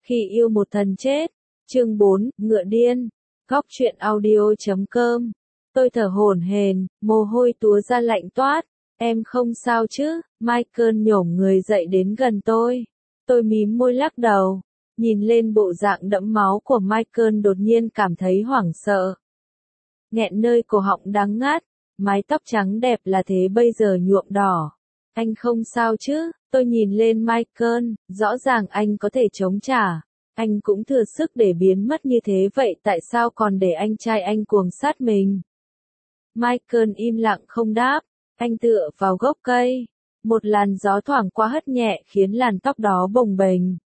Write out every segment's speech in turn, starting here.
Khi yêu một thần chết. Chương 4, Ngựa điên. Góc truyện audio.com. Tôi thở hổn hển, mồ hôi túa ra lạnh toát. Em không sao chứ? Michael nhổm người dậy đến gần tôi. Tôi mím môi lắc đầu. Nhìn lên bộ dạng đẫm máu của Michael đột nhiên cảm thấy hoảng sợ. Nghẹn nơi cổ họng đắng ngắt, mái tóc trắng đẹp là thế bây giờ nhuộm đỏ. Anh không sao chứ? Tôi nhìn lên Michael, rõ ràng anh có thể chống trả. Anh cũng thừa sức để biến mất như thế vậy tại sao còn để anh trai anh cuồng sát mình? Michael im lặng không đáp, anh tựa vào gốc cây. Một làn gió thoảng qua hất nhẹ khiến làn tóc đó bồng bềnh.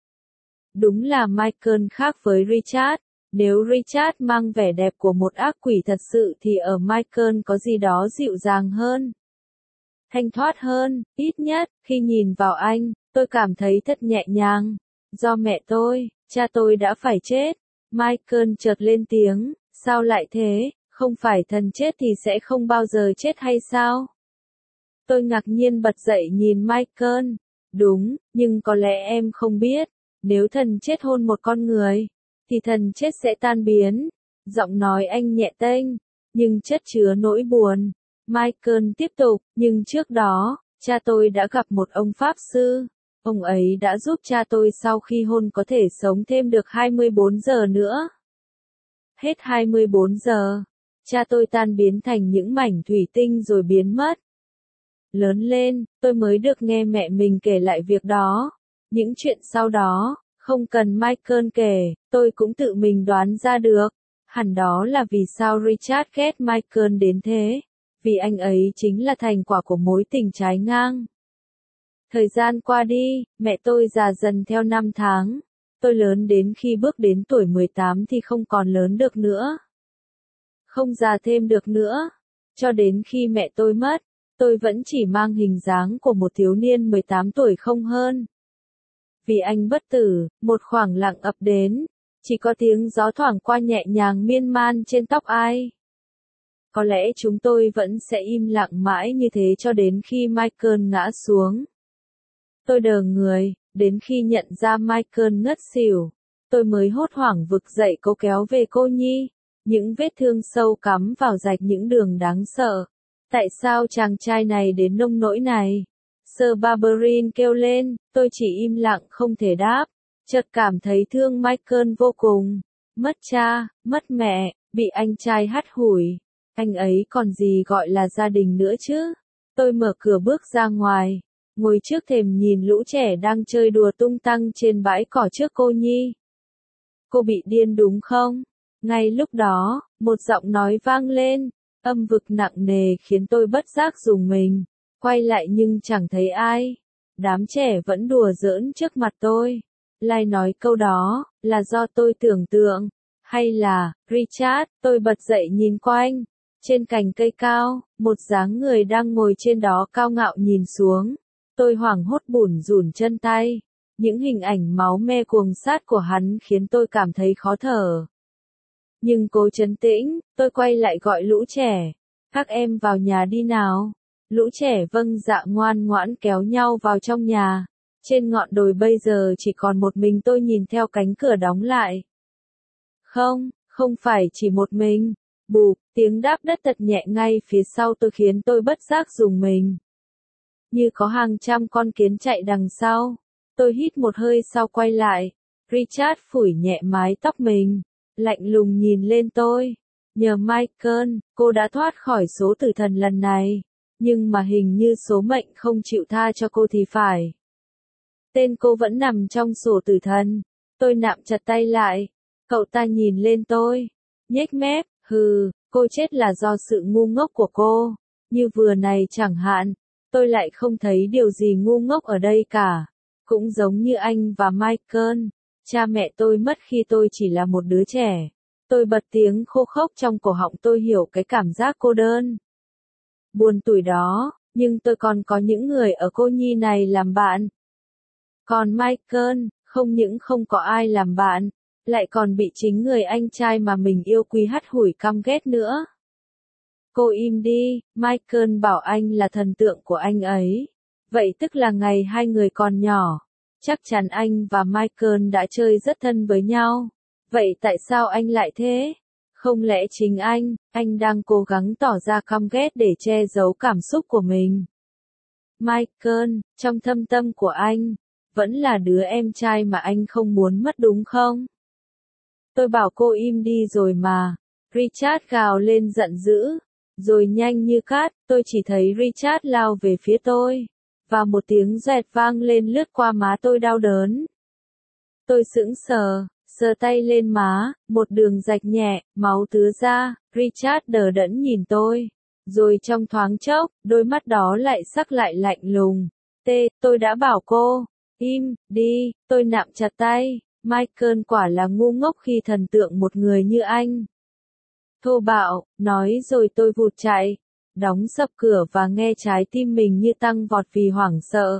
Đúng là Michael khác với Richard. Nếu Richard mang vẻ đẹp của một ác quỷ thật sự thì ở Michael có gì đó dịu dàng hơn. Thanh thoát hơn, ít nhất, khi nhìn vào anh, tôi cảm thấy thật nhẹ nhàng. Do mẹ tôi, cha tôi đã phải chết. Michael chợt lên tiếng, sao lại thế, không phải thần chết thì sẽ không bao giờ chết hay sao? Tôi ngạc nhiên bật dậy nhìn Michael. Đúng, nhưng có lẽ em không biết, nếu thần chết hôn một con người, thì thần chết sẽ tan biến. Giọng nói anh nhẹ tênh, nhưng chất chứa nỗi buồn. Michael tiếp tục, nhưng trước đó, cha tôi đã gặp một ông Pháp sư. Ông ấy đã giúp cha tôi sau khi hôn có thể sống thêm được 24 giờ nữa. Hết 24 giờ, cha tôi tan biến thành những mảnh thủy tinh rồi biến mất. Lớn lên, tôi mới được nghe mẹ mình kể lại việc đó. Những chuyện sau đó, không cần Michael kể, tôi cũng tự mình đoán ra được. Hẳn đó là vì sao Richard ghét Michael đến thế. Vì anh ấy chính là thành quả của mối tình trái ngang. Thời gian qua đi, mẹ tôi già dần theo năm tháng. Tôi lớn đến khi bước đến tuổi 18 thì không còn lớn được nữa. Không già thêm được nữa. Cho đến khi mẹ tôi mất, tôi vẫn chỉ mang hình dáng của một thiếu niên 18 tuổi không hơn. Vì anh bất tử, một khoảng lặng ập đến. Chỉ có tiếng gió thoảng qua nhẹ nhàng miên man trên tóc ai. Có lẽ chúng tôi vẫn sẽ im lặng mãi như thế cho đến khi Michael ngã xuống. Tôi đờ người, đến khi nhận ra Michael ngất xỉu, tôi mới hốt hoảng vực dậy cố kéo về cô nhi. Những vết thương sâu cắm vào rạch những đường đáng sợ. Tại sao chàng trai này đến nông nỗi này? Sir Barberin kêu lên, tôi chỉ im lặng không thể đáp. Chợt cảm thấy thương Michael vô cùng. Mất cha, mất mẹ, bị anh trai hắt hủi. Anh ấy còn gì gọi là gia đình nữa chứ? Tôi mở cửa bước ra ngoài, ngồi trước thềm nhìn lũ trẻ đang chơi đùa tung tăng trên bãi cỏ trước cô nhi. Cô bị điên đúng không? Ngay lúc đó, một giọng nói vang lên, âm vực nặng nề khiến tôi bất giác rùng mình. Quay lại nhưng chẳng thấy ai. Đám trẻ vẫn đùa giỡn trước mặt tôi. Lai nói câu đó, là do tôi tưởng tượng. Hay là, Richard, tôi bật dậy nhìn quanh. Trên cành cây cao, một dáng người đang ngồi trên đó cao ngạo nhìn xuống. Tôi hoảng hốt bủn rủn chân tay. Những hình ảnh máu me cuồng sát của hắn khiến tôi cảm thấy khó thở. Nhưng cố trấn tĩnh, tôi quay lại gọi lũ trẻ. Các em vào nhà đi nào. Lũ trẻ vâng dạ ngoan ngoãn kéo nhau vào trong nhà. Trên ngọn đồi bây giờ chỉ còn một mình tôi nhìn theo cánh cửa đóng lại. Không phải chỉ một mình. Bụp, tiếng đáp đất thật nhẹ ngay phía sau tôi khiến tôi bất giác rùng mình. Như có hàng trăm con kiến chạy đằng sau. Tôi hít một hơi sau quay lại. Richard phủi nhẹ mái tóc mình. Lạnh lùng nhìn lên tôi. Nhờ Michael, cô đã thoát khỏi số tử thần lần này. Nhưng mà hình như số mệnh không chịu tha cho cô thì phải. Tên cô vẫn nằm trong sổ tử thần. Tôi nạm chặt tay lại. Cậu ta nhìn lên tôi. Nhếch mép, hừ, cô chết là do sự ngu ngốc của cô. Như vừa này chẳng hạn. Tôi lại không thấy điều gì ngu ngốc ở đây cả. Cũng giống như anh và Michael. Cha mẹ tôi mất khi tôi chỉ là một đứa trẻ. Tôi bật tiếng khô khốc trong cổ họng tôi hiểu cái cảm giác cô đơn. Buồn tủi đó, nhưng tôi còn có những người ở cô nhi này làm bạn. Còn Michael, không những không có ai làm bạn, lại còn bị chính người anh trai mà mình yêu quý hắt hủi căm ghét nữa. Cô im đi, Michael bảo anh là thần tượng của anh ấy. Vậy tức là ngày hai người còn nhỏ. Chắc chắn anh và Michael đã chơi rất thân với nhau. Vậy tại sao anh lại thế? Không lẽ chính anh đang cố gắng tỏ ra căm ghét để che giấu cảm xúc của mình? Michael, trong thâm tâm của anh, vẫn là đứa em trai mà anh không muốn mất đúng không? Tôi bảo cô im đi rồi mà. Richard gào lên giận dữ. Rồi nhanh như cát, tôi chỉ thấy Richard lao về phía tôi. Và một tiếng rẹt vang lên lướt qua má tôi đau đớn. Tôi sững sờ tay lên má, một đường rạch nhẹ, máu tứa ra, Richard đờ đẫn nhìn tôi. Rồi trong thoáng chốc, đôi mắt đó lại sắc lại lạnh lùng. Tôi đã bảo cô, im, đi, tôi nặm chặt tay. Michael quả là ngu ngốc khi thần tượng một người như anh. Thô bạo, nói rồi tôi vụt chạy, đóng sập cửa và nghe trái tim mình như tăng vọt vì hoảng sợ.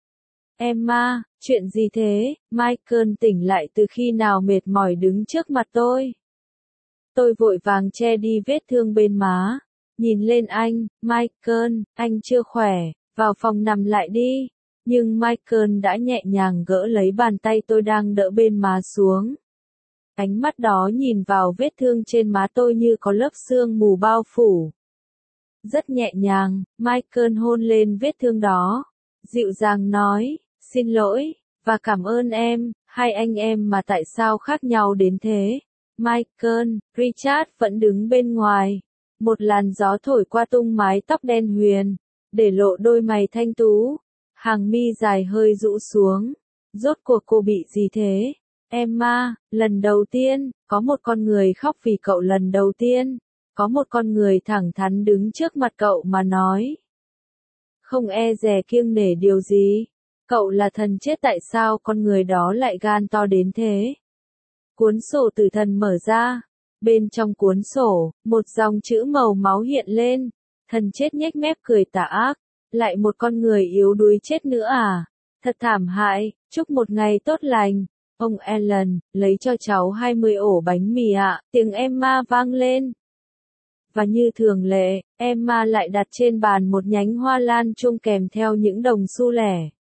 Emma, chuyện gì thế? Michael tỉnh lại từ khi nào mệt mỏi đứng trước mặt tôi. Tôi vội vàng che đi vết thương bên má. Nhìn lên anh, Michael, anh chưa khỏe, vào phòng nằm lại đi. Nhưng Michael đã nhẹ nhàng gỡ lấy bàn tay tôi đang đỡ bên má xuống. Ánh mắt đó nhìn vào vết thương trên má tôi như có lớp sương mù bao phủ. Rất nhẹ nhàng, Michael hôn lên vết thương đó. Dịu dàng nói, xin lỗi, và cảm ơn em, hai anh em mà tại sao khác nhau đến thế. Michael, Richard vẫn đứng bên ngoài. Một làn gió thổi qua tung mái tóc đen huyền, để lộ đôi mày thanh tú. Hàng mi dài hơi rũ xuống. Rốt cuộc cô bị gì thế? Emma, lần đầu tiên, có một con người khóc vì cậu lần đầu tiên. Có một con người thẳng thắn đứng trước mặt cậu mà nói. Không e dè kiêng nể điều gì. Cậu là thần chết, tại sao con người đó lại gan to đến thế? Cuốn sổ tử thần mở ra. Bên trong cuốn sổ, một dòng chữ màu máu hiện lên. Thần chết nhếch mép cười tà ác. Lại một con người yếu đuối chết nữa à? Thật thảm hại, chúc một ngày tốt lành. Ông Allen, lấy cho cháu 20 ổ bánh mì ạ, tiếng Emma vang lên. Và như thường lệ, Emma lại đặt trên bàn một nhánh hoa lan chuông kèm theo những đồng xu lẻ.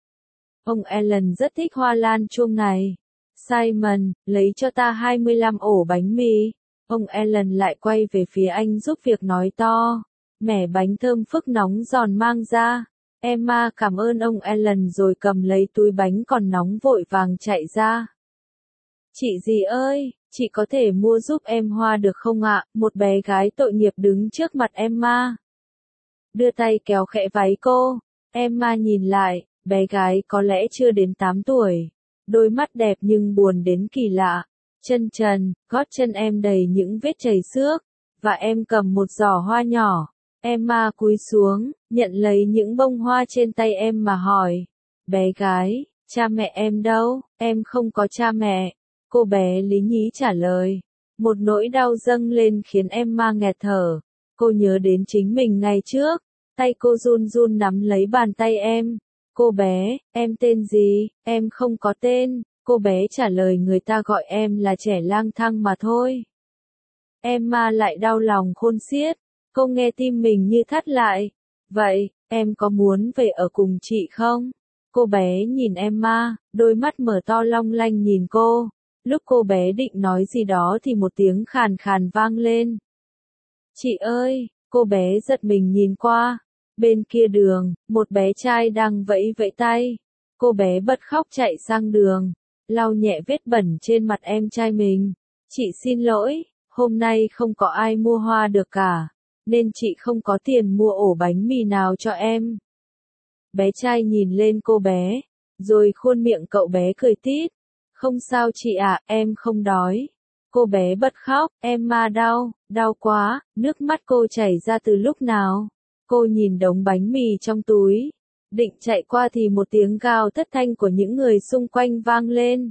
Ông Allen rất thích hoa lan chuông này. Simon, lấy cho ta 25 ổ bánh mì. Ông Allen lại quay về phía anh giúp việc nói to. Mẻ bánh thơm phức nóng giòn mang ra. Emma cảm ơn ông Allen rồi cầm lấy túi bánh còn nóng vội vàng chạy ra. Chị dì ơi, chị có thể mua giúp em hoa được không ạ? Một bé gái tội nghiệp đứng trước mặt Emma. Đưa tay kéo khẽ váy cô. Emma nhìn lại, bé gái có lẽ chưa đến 8 tuổi. Đôi mắt đẹp nhưng buồn đến kỳ lạ. Chân trần, gót chân em đầy những vết chảy xước. Và em cầm một giỏ hoa nhỏ. Emma cúi xuống, nhận lấy những bông hoa trên tay em mà hỏi. Bé gái, cha mẹ em đâu? Em không có cha mẹ. Cô bé lý nhí trả lời. Một nỗi đau dâng lên khiến Emma nghẹt thở. Cô nhớ đến chính mình ngày trước. Tay cô run run nắm lấy bàn tay em. Cô bé, em tên gì? Em không có tên. Cô bé trả lời người ta gọi em là trẻ lang thang mà thôi. Emma lại đau lòng khôn xiết. Cô nghe tim mình như thắt lại. Vậy, em có muốn về ở cùng chị không? Cô bé nhìn Emma, đôi mắt mở to long lanh nhìn cô. Lúc cô bé định nói gì đó thì một tiếng khàn khàn vang lên. Chị ơi, cô bé giật mình nhìn qua. Bên kia đường, một bé trai đang vẫy vẫy tay. Cô bé bật khóc chạy sang đường, lau nhẹ vết bẩn trên mặt em trai mình. Chị xin lỗi, hôm nay không có ai mua hoa được cả, nên chị không có tiền mua ổ bánh mì nào cho em. Bé trai nhìn lên cô bé, rồi khuôn miệng cậu bé cười tít. Không sao chị ạ, em không đói. Cô bé bật khóc, Emma đau quá, nước mắt cô chảy ra từ lúc nào. Cô nhìn đống bánh mì trong túi, định chạy qua thì một tiếng gào thất thanh của những người xung quanh vang lên.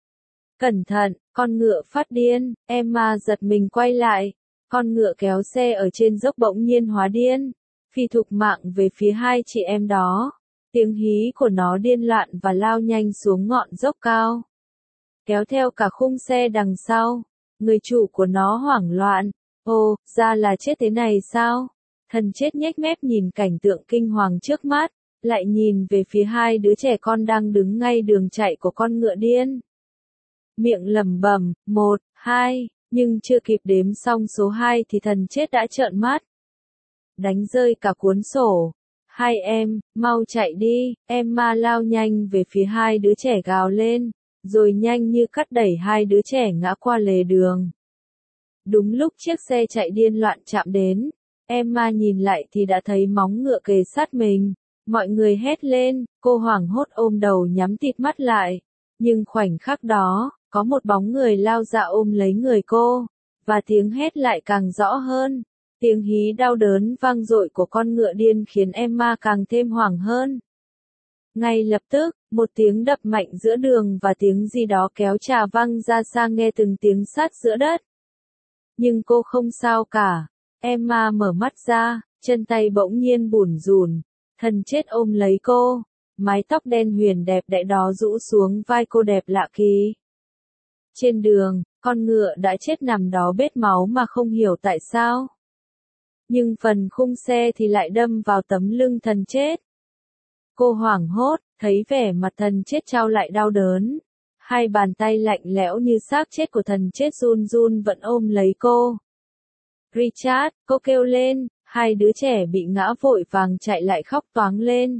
Cẩn thận, con ngựa phát điên, Emma giật mình quay lại. Con ngựa kéo xe ở trên dốc bỗng nhiên hóa điên, phi thục mạng về phía hai chị em đó. Tiếng hí của nó điên loạn và lao nhanh xuống ngọn dốc cao, kéo theo cả khung xe đằng sau. Người chủ của nó hoảng loạn. Ồ, ra là chết thế này sao? Thần chết nhếch mép nhìn cảnh tượng kinh hoàng trước mắt, lại nhìn về phía hai đứa trẻ con đang đứng ngay đường chạy của con ngựa điên. Miệng lẩm bẩm, 1, 2, nhưng chưa kịp đếm xong số 2 thì thần chết đã trợn mắt. Đánh rơi cả cuốn sổ. Hai em, mau chạy đi, Emma lao nhanh về phía hai đứa trẻ gào lên, rồi nhanh như cắt đẩy hai đứa trẻ ngã qua lề đường. Đúng lúc chiếc xe chạy điên loạn chạm đến, Emma nhìn lại thì đã thấy móng ngựa kề sát mình. Mọi người hét lên, cô hoảng hốt ôm đầu nhắm tịt mắt lại. Nhưng khoảnh khắc đó, có một bóng người lao ra ôm lấy người cô, và tiếng hét lại càng rõ hơn. Tiếng hí đau đớn vang dội của con ngựa điên khiến Emma càng thêm hoảng hơn. Ngay lập tức, một tiếng đập mạnh giữa đường và tiếng gì đó kéo trà văng ra xa nghe từng tiếng sắt giữa đất. Nhưng cô không sao cả. Emma mở mắt ra, chân tay bỗng nhiên bủn rủn. Thần chết ôm lấy cô. Mái tóc đen huyền đẹp đẽ đó rũ xuống vai cô đẹp lạ kỳ. Trên đường, con ngựa đã chết nằm đó bết máu mà không hiểu tại sao. Nhưng phần khung xe thì lại đâm vào tấm lưng thần chết. Cô hoảng hốt, thấy vẻ mặt thần chết trao lại đau đớn. Hai bàn tay lạnh lẽo như xác chết của thần chết run run vẫn ôm lấy cô. Richard, cô kêu lên, hai đứa trẻ bị ngã vội vàng chạy lại khóc toáng lên.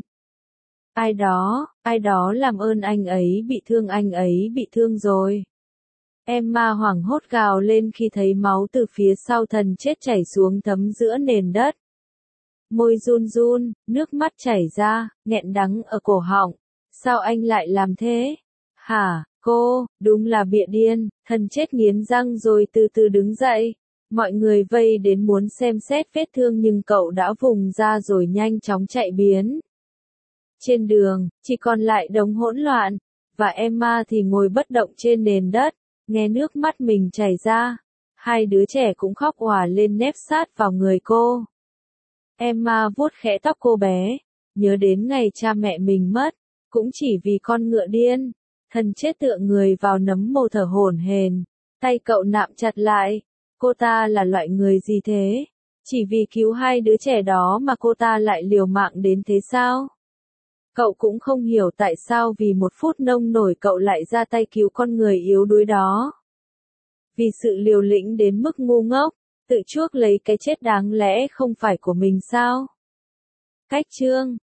Ai đó làm ơn anh ấy bị thương rồi. Emma hoảng hốt gào lên khi thấy máu từ phía sau thần chết chảy xuống thấm giữa nền đất. Môi run run, nước mắt chảy ra, nghẹn đắng ở cổ họng. Sao anh lại làm thế? Hả, cô, đúng là bịa điên. Thần chết nghiến răng rồi từ từ đứng dậy. Mọi người vây đến muốn xem xét vết thương nhưng cậu đã vùng ra rồi nhanh chóng chạy biến. Trên đường, chỉ còn lại đống hỗn loạn, và Emma thì ngồi bất động trên nền đất, nghe nước mắt mình chảy ra. Hai đứa trẻ cũng khóc òa lên nép sát vào người cô. Emma vuốt khẽ tóc cô bé, nhớ đến ngày cha mẹ mình mất, cũng chỉ vì con ngựa điên. Thần chết tựa người vào nấm mồ thở hổn hển, tay cậu nạm chặt lại. Cô ta là loại người gì thế? Chỉ vì cứu hai đứa trẻ đó mà cô ta lại liều mạng đến thế sao? Cậu cũng không hiểu tại sao vì một phút nông nổi cậu lại ra tay cứu con người yếu đuối đó. Vì sự liều lĩnh đến mức ngu ngốc, tự chuốc lấy cái chết đáng lẽ không phải của mình sao? Cách chương